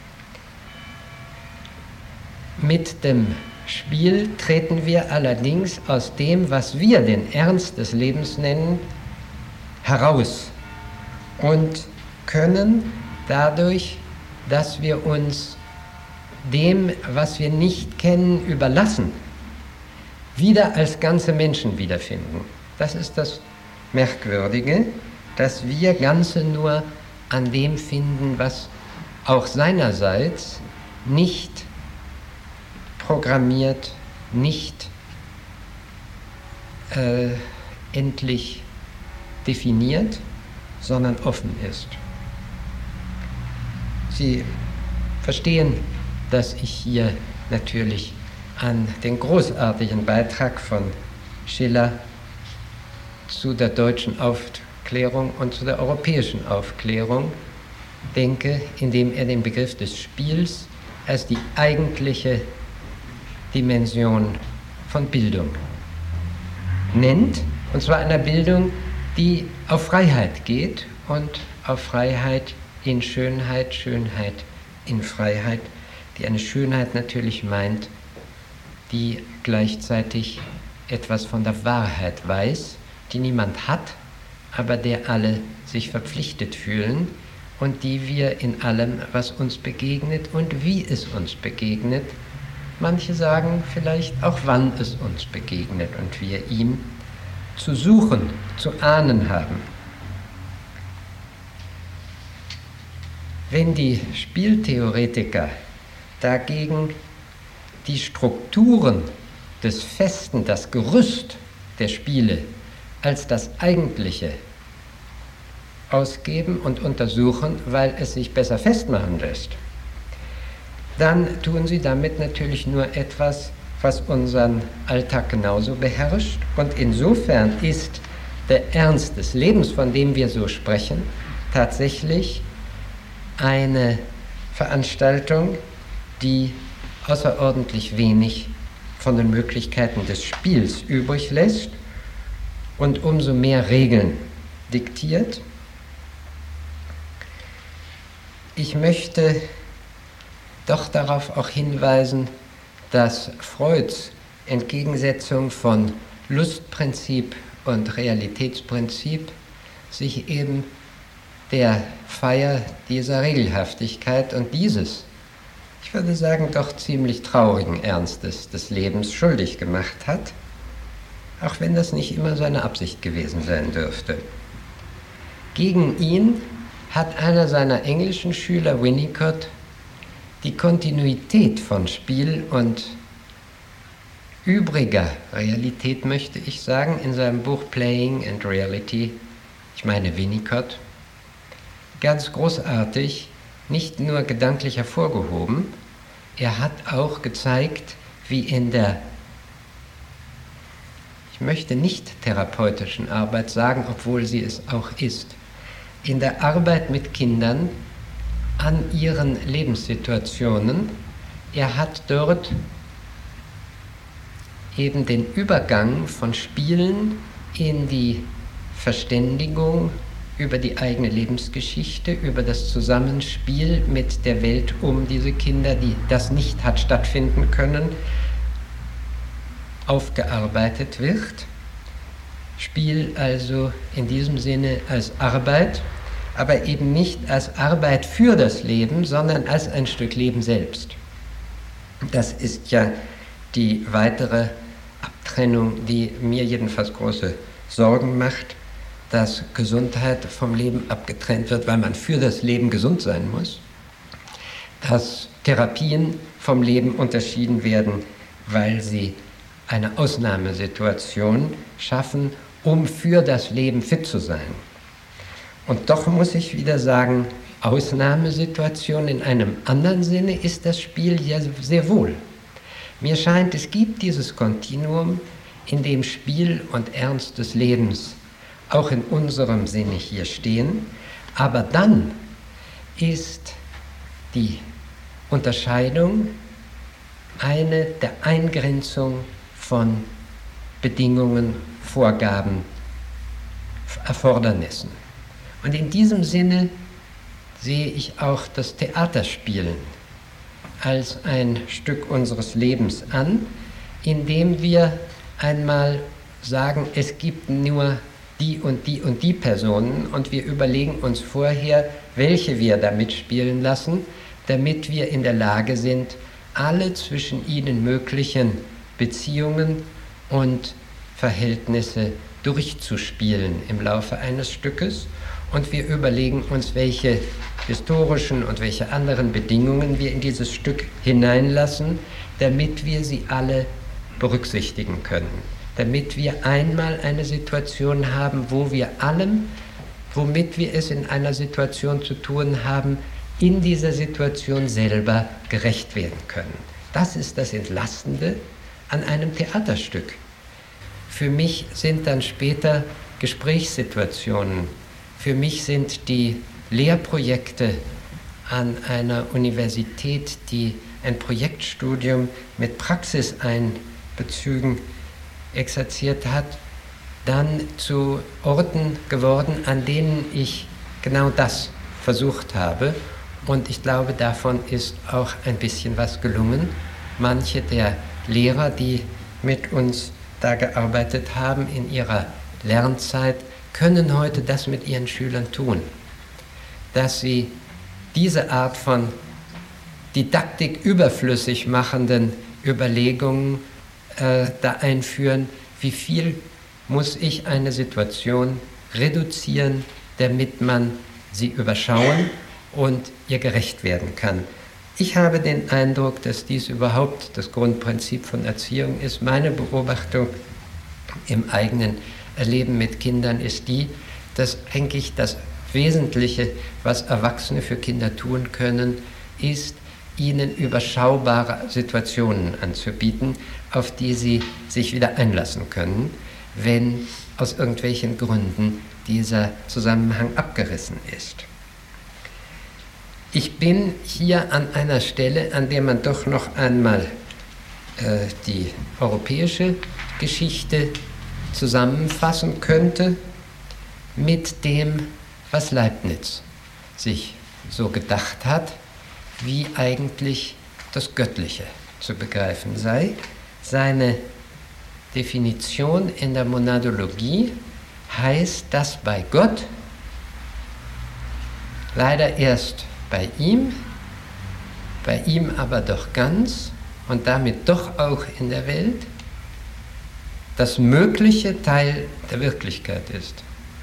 Mit dem Spiel treten wir allerdings aus dem, was wir den Ernst des Lebens nennen, heraus und können dadurch, dass wir uns dem, was wir nicht kennen, überlassen, wieder als ganze Menschen wiederfinden. Das ist das Merkwürdige, dass wir Ganze nur an dem finden, was auch seinerseits nicht programmiert, nicht endlich definiert, sondern offen ist. Sie verstehen, dass ich hier natürlich an den großartigen Beitrag von Schiller zu der deutschen Aufklärung und zu der europäischen Aufklärung denke, indem er den Begriff des Spiels als die eigentliche Dimension von Bildung nennt, und zwar einer Bildung, die auf Freiheit geht und auf Freiheit in Schönheit, Schönheit in Freiheit, die eine Schönheit natürlich meint, die gleichzeitig etwas von der Wahrheit weiß, die niemand hat, aber der alle sich verpflichtet fühlen und die wir in allem, was uns begegnet und wie es uns begegnet, manche sagen vielleicht auch, wann es uns begegnet und wir ihm zu suchen, zu ahnen haben. Wenn die Spieltheoretiker dagegen die Strukturen des Festen, das Gerüst der Spiele als das Eigentliche ausgeben und untersuchen, weil es sich besser festmachen lässt, dann tun sie damit natürlich nur etwas, was unseren Alltag genauso beherrscht. Und insofern ist der Ernst des Lebens, von dem wir so sprechen, tatsächlich eine Veranstaltung, die außerordentlich wenig von den Möglichkeiten des Spiels übrig lässt und umso mehr Regeln diktiert. Ich möchte doch darauf auch hinweisen, dass Freuds Entgegensetzung von Lustprinzip und Realitätsprinzip sich eben der Feier dieser Regelhaftigkeit und dieses, ich würde sagen, doch ziemlich traurigen Ernstes des Lebens schuldig gemacht hat, auch wenn das nicht immer seine Absicht gewesen sein dürfte. Gegen ihn hat einer seiner englischen Schüler, Winnicott, die Kontinuität von Spiel und übriger Realität, möchte ich sagen, in seinem Buch Playing and Reality, ich meine Winnicott, ganz großartig, nicht nur gedanklich hervorgehoben, er hat auch gezeigt, wie in der, ich möchte nicht therapeutischen Arbeit sagen, obwohl sie es auch ist, in der Arbeit mit Kindern an ihren Lebenssituationen, er hat dort eben den Übergang von Spielen in die Verständigung über die eigene Lebensgeschichte, über das Zusammenspiel mit der Welt um diese Kinder, die das nicht hat stattfinden können, aufgearbeitet wird. Spiel also in diesem Sinne als Arbeit, aber eben nicht als Arbeit für das Leben, sondern als ein Stück Leben selbst. Das ist ja die weitere Abtrennung, die mir jedenfalls große Sorgen macht, dass Gesundheit vom Leben abgetrennt wird, weil man für das Leben gesund sein muss, dass Therapien vom Leben unterschieden werden, weil sie eine Ausnahmesituation schaffen, um für das Leben fit zu sein. Und doch muss ich wieder sagen, Ausnahmesituation in einem anderen Sinne ist das Spiel ja sehr wohl. Mir scheint, es gibt dieses Kontinuum, in dem Spiel und Ernst des Lebens auch in unserem Sinne hier stehen, aber dann ist die Unterscheidung eine der Eingrenzung von Bedingungen, Vorgaben, Erfordernissen. Und in diesem Sinne sehe ich auch das Theaterspielen als ein Stück unseres Lebens an, in dem wir einmal sagen, es gibt nur die und die und die Personen und wir überlegen uns vorher, welche wir da mitspielen lassen, damit wir in der Lage sind, alle zwischen ihnen möglichen Beziehungen und Verhältnisse durchzuspielen im Laufe eines Stückes. Und wir überlegen uns, welche historischen und welche anderen Bedingungen wir in dieses Stück hineinlassen, damit wir sie alle berücksichtigen können. Damit wir einmal eine Situation haben, wo wir allem, womit wir es in einer Situation zu tun haben, in dieser Situation selber gerecht werden können. Das ist das Entlastende an einem Theaterstück. Für mich sind dann später Gesprächssituationen, für mich sind die Lehrprojekte an einer Universität, die ein Projektstudium mit Praxiseinbezügen exerziert hat, dann zu Orten geworden, an denen ich genau das versucht habe. Und ich glaube, davon ist auch ein bisschen was gelungen. Manche der Lehrer, die mit uns da gearbeitet haben in ihrer Lernzeit, können heute das mit ihren Schülern tun, dass sie diese Art von Didaktik überflüssig machenden Überlegungen da einführen, wie viel muss ich eine Situation reduzieren, damit man sie überschauen und ihr gerecht werden kann. Ich habe den Eindruck, dass dies überhaupt das Grundprinzip von Erziehung ist. Meine Beobachtung im eigenen Erleben mit Kindern ist die, dass eigentlich das Wesentliche, was Erwachsene für Kinder tun können, ist, ihnen überschaubare Situationen anzubieten, auf die sie sich wieder einlassen können, wenn aus irgendwelchen Gründen dieser Zusammenhang abgerissen ist. Ich bin hier an einer Stelle, an der man doch noch einmal die europäische Geschichte zusammenfassen könnte mit dem, was Leibniz sich so gedacht hat, wie eigentlich das Göttliche zu begreifen sei. Seine Definition in der Monadologie heißt, dass bei Gott leider erst bei ihm aber doch ganz und damit doch auch in der Welt das Mögliche Teil der Wirklichkeit ist.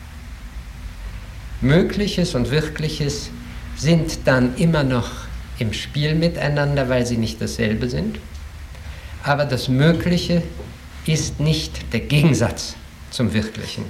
Mögliches und Wirkliches sind dann immer noch im Spiel miteinander, weil sie nicht dasselbe sind. Aber das Mögliche ist nicht der Gegensatz zum Wirklichen.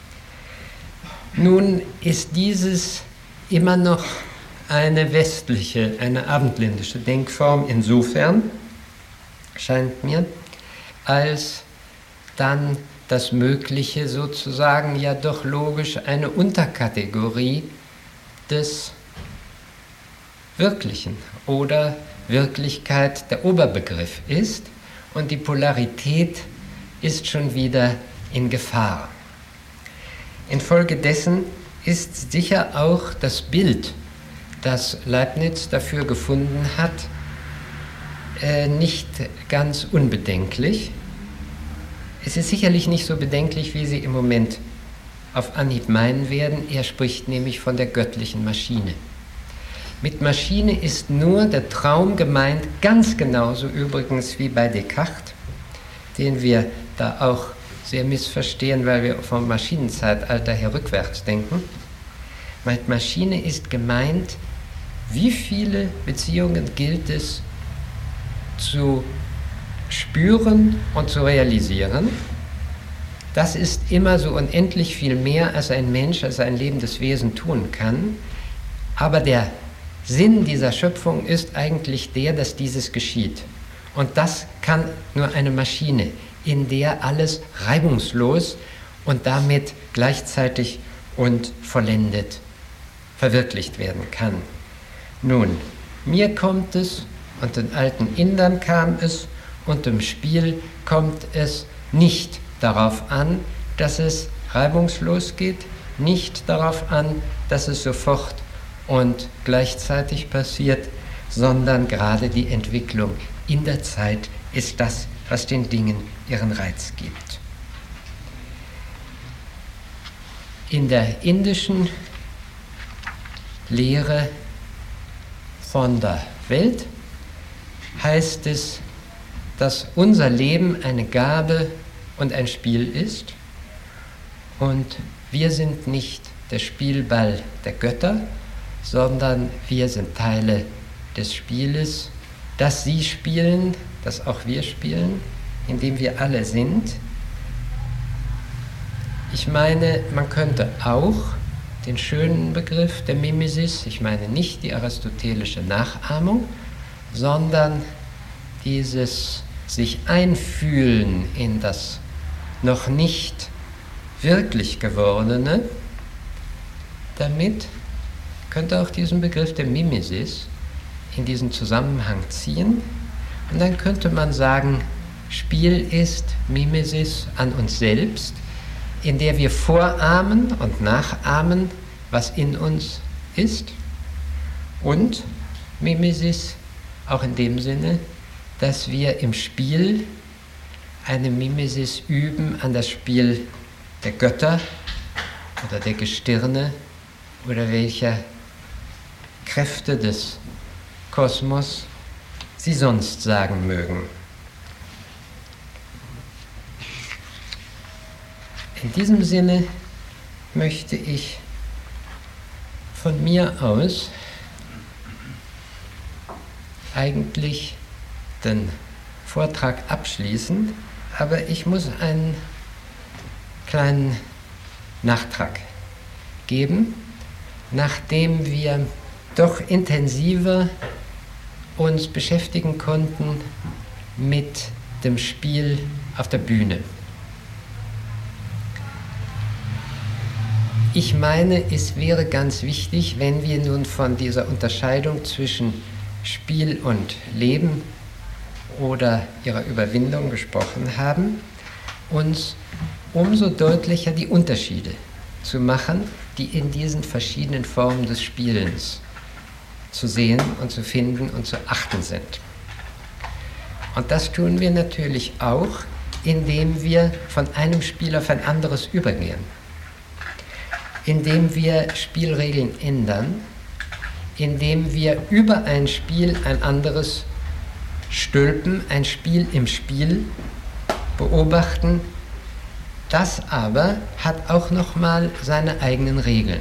Nun ist dieses immer noch eine westliche, eine abendländische Denkform insofern, scheint mir, als dann das Mögliche sozusagen ja doch logisch eine Unterkategorie des Wirklichen oder Wirklichkeit der Oberbegriff ist und die Polarität ist schon wieder in Gefahr. Infolgedessen ist sicher auch das Bild, das Leibniz dafür gefunden hat, nicht ganz unbedenklich. Es ist sicherlich nicht so bedenklich, wie Sie im Moment auf Anhieb meinen werden. Er spricht nämlich von der göttlichen Maschine. Mit Maschine ist nur der Traum gemeint, ganz genauso übrigens wie bei Descartes, den wir da auch sehr missverstehen, weil wir vom Maschinenzeitalter her rückwärts denken. Mit Maschine ist gemeint, wie viele Beziehungen gilt es zu spüren und zu realisieren. Das ist immer so unendlich viel mehr, als ein Mensch, als ein lebendes Wesen tun kann. Aber der Sinn dieser Schöpfung ist eigentlich der, dass dieses geschieht. Und das kann nur eine Maschine, in der alles reibungslos und damit gleichzeitig und vollendet verwirklicht werden kann. Nun, mir kommt es, und den alten Indern kam es, und im Spiel kommt es nicht darauf an, dass es reibungslos geht, nicht darauf an, dass es sofort und gleichzeitig passiert, sondern gerade die Entwicklung in der Zeit ist das, was den Dingen ihren Reiz gibt. In der indischen Lehre von der Welt heißt es, dass unser Leben eine Gabe und ein Spiel ist und wir sind nicht der Spielball der Götter, sondern wir sind Teile des Spieles, das sie spielen, das auch wir spielen, in dem wir alle sind. Ich meine, man könnte auch den schönen Begriff der Mimesis, ich meine nicht die aristotelische Nachahmung, sondern dieses sich einfühlen in das noch nicht wirklich Gewordene, damit könnte auch diesen Begriff der Mimesis in diesen Zusammenhang ziehen und dann könnte man sagen, Spiel ist Mimesis an uns selbst, in der wir vorahmen und nachahmen, was in uns ist. Und Mimesis auch in dem Sinne, dass wir im Spiel eine Mimesis üben an das Spiel der Götter oder der Gestirne oder welcher Kräfte des Kosmos sie sonst sagen mögen. In diesem Sinne möchte ich von mir aus eigentlich den Vortrag abschließen, aber ich muss einen kleinen Nachtrag geben, nachdem wir doch intensiver uns beschäftigen konnten mit dem Spiel auf der Bühne. Ich meine, es wäre ganz wichtig, wenn wir nun von dieser Unterscheidung zwischen Spiel und Leben oder ihrer Überwindung gesprochen haben, uns umso deutlicher die Unterschiede zu machen, die in diesen verschiedenen Formen des Spielens zu sehen und zu finden und zu achten sind. Und das tun wir natürlich auch, indem wir von einem Spiel auf ein anderes übergehen, indem wir Spielregeln ändern, indem wir über ein Spiel ein anderes stülpen, ein Spiel im Spiel beobachten. Das aber hat auch nochmal seine eigenen Regeln.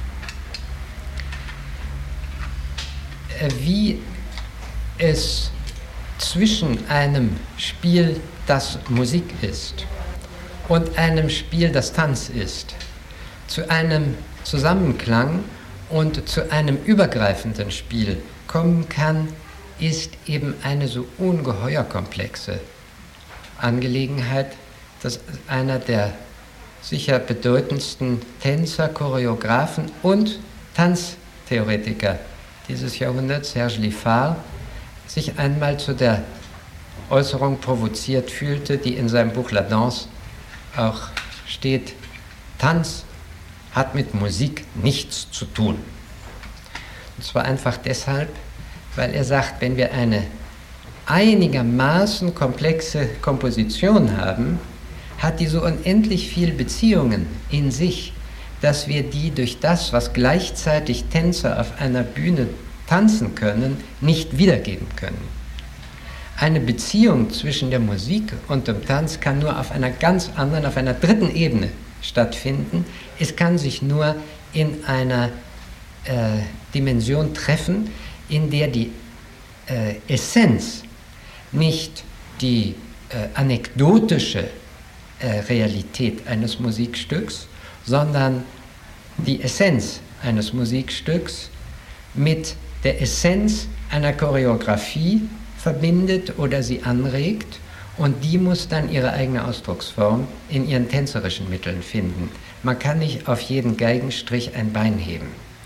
Wie es zwischen einem Spiel, das Musik ist, und einem Spiel, das Tanz ist, zu einem Zusammenklang und zu einem übergreifenden Spiel kommen kann, ist eben eine so ungeheuer komplexe Angelegenheit, dass einer der sicher bedeutendsten Tänzer, Choreografen und Tanztheoretiker dieses Jahrhunderts, Serge Liffard, sich einmal zu der Äußerung provoziert fühlte, die in seinem Buch La Danse auch steht: Tanz hat mit Musik nichts zu tun. Und zwar einfach deshalb, weil er sagt, wenn wir eine einigermaßen komplexe Komposition haben, hat die so unendlich viele Beziehungen in sich, dass wir die durch das, was gleichzeitig Tänzer auf einer Bühne tanzen können, nicht wiedergeben können. Eine Beziehung zwischen der Musik und dem Tanz kann nur auf einer ganz anderen, auf einer dritten Ebene stattfinden. Es kann sich nur in einer Dimension treffen, in der die Essenz nicht die anekdotische Realität eines Musikstücks, sondern die Essenz eines Musikstücks mit der Essenz einer Choreografie verbindet oder sie anregt, und die muss dann ihre eigene Ausdrucksform in ihren tänzerischen Mitteln finden. Man kann nicht auf jeden Geigenstrich ein Bein heben.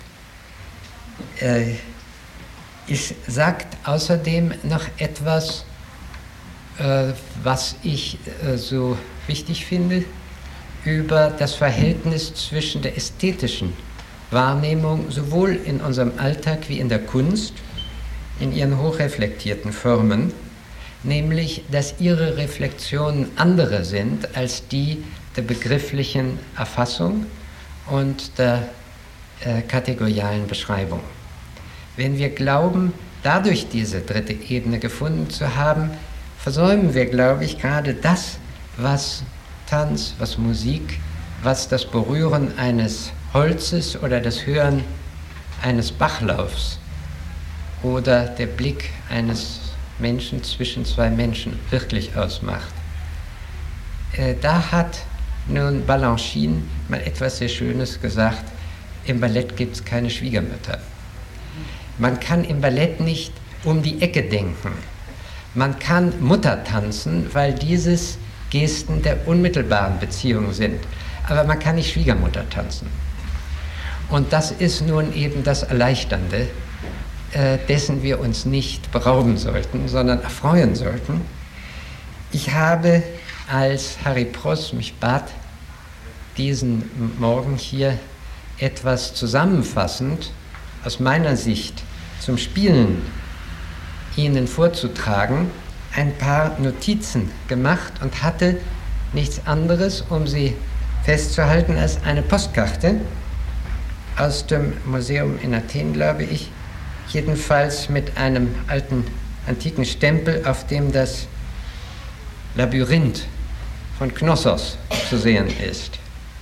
Es sagt außerdem noch etwas, was ich so wichtig finde, über das Verhältnis zwischen der ästhetischen Wahrnehmung sowohl in unserem Alltag wie in der Kunst, in ihren hochreflektierten Formen, nämlich, dass ihre Reflexionen andere sind als die der begrifflichen Erfassung und der kategorialen Beschreibung. Wenn wir glauben, dadurch diese dritte Ebene gefunden zu haben, versäumen wir, glaube ich, gerade das, was Tanz, was Musik, was das Berühren eines Holzes oder das Hören eines Bachlaufs oder der Blick eines Menschen zwischen zwei Menschen wirklich ausmacht. Da hat nun Balanchine mal etwas sehr Schönes gesagt: Im Ballett gibt es keine Schwiegermütter. Man kann im Ballett nicht um die Ecke denken. Man kann Mutter tanzen, weil dieses Gesten der unmittelbaren Beziehung sind. Aber man kann nicht Schwiegermutter tanzen. Und das ist nun eben das Erleichternde, dessen wir uns nicht berauben sollten, sondern erfreuen sollten. Ich habe, als Harry Pross mich bat, diesen Morgen hier etwas zusammenfassend aus meiner Sicht zum Spielen Ihnen vorzutragen, ein paar Notizen gemacht und hatte nichts anderes, um sie festzuhalten, als eine Postkarte aus dem Museum in Athen, glaube ich, jedenfalls mit einem alten antiken Stempel, auf dem das Labyrinth von Knossos zu sehen ist.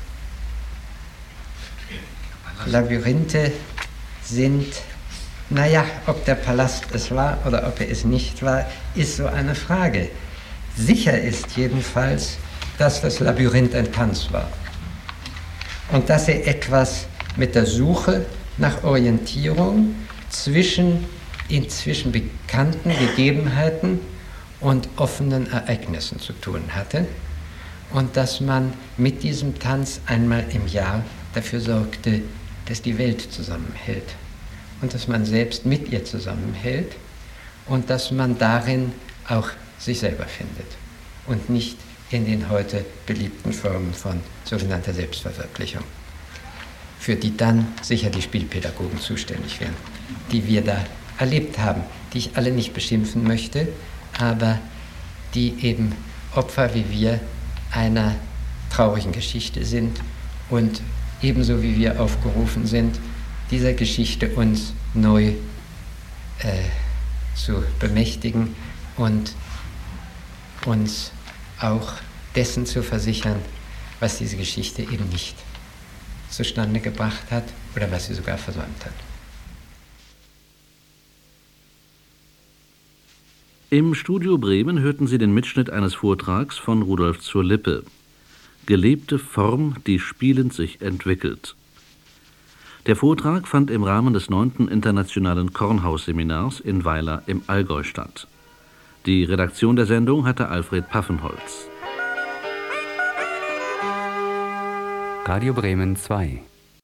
Labyrinthe sind, naja, ob der Palast es war oder ob er es nicht war, ist so eine Frage. Sicher ist jedenfalls, dass das Labyrinth ein Tanz war und dass er etwas mit der Suche nach Orientierung zwischen inzwischen bekannten Gegebenheiten und offenen Ereignissen zu tun hatte und dass man mit diesem Tanz einmal im Jahr dafür sorgte, dass die Welt zusammenhält und dass man selbst mit ihr zusammenhält und dass man darin auch sich selber findet und nicht in den heute beliebten Formen von sogenannter Selbstverwirklichung, für die dann sicher die Spielpädagogen zuständig wären, die wir da erlebt haben, die ich alle nicht beschimpfen möchte, aber die eben Opfer wie wir einer traurigen Geschichte sind und ebenso wie wir aufgerufen sind, dieser Geschichte uns neu zu bemächtigen und uns auch dessen zu versichern, was diese Geschichte eben nicht zustande gebracht hat oder was sie sogar versäumt hat. Im Studio Bremen hörten Sie den Mitschnitt eines Vortrags von Rudolf zur Lippe. Gelebte Form, die spielend sich entwickelt. Der Vortrag fand im Rahmen des 9. Internationalen Kornhausseminars in Weiler im Allgäu statt. Die Redaktion der Sendung hatte Alfred Paffenholz. Radio Bremen 2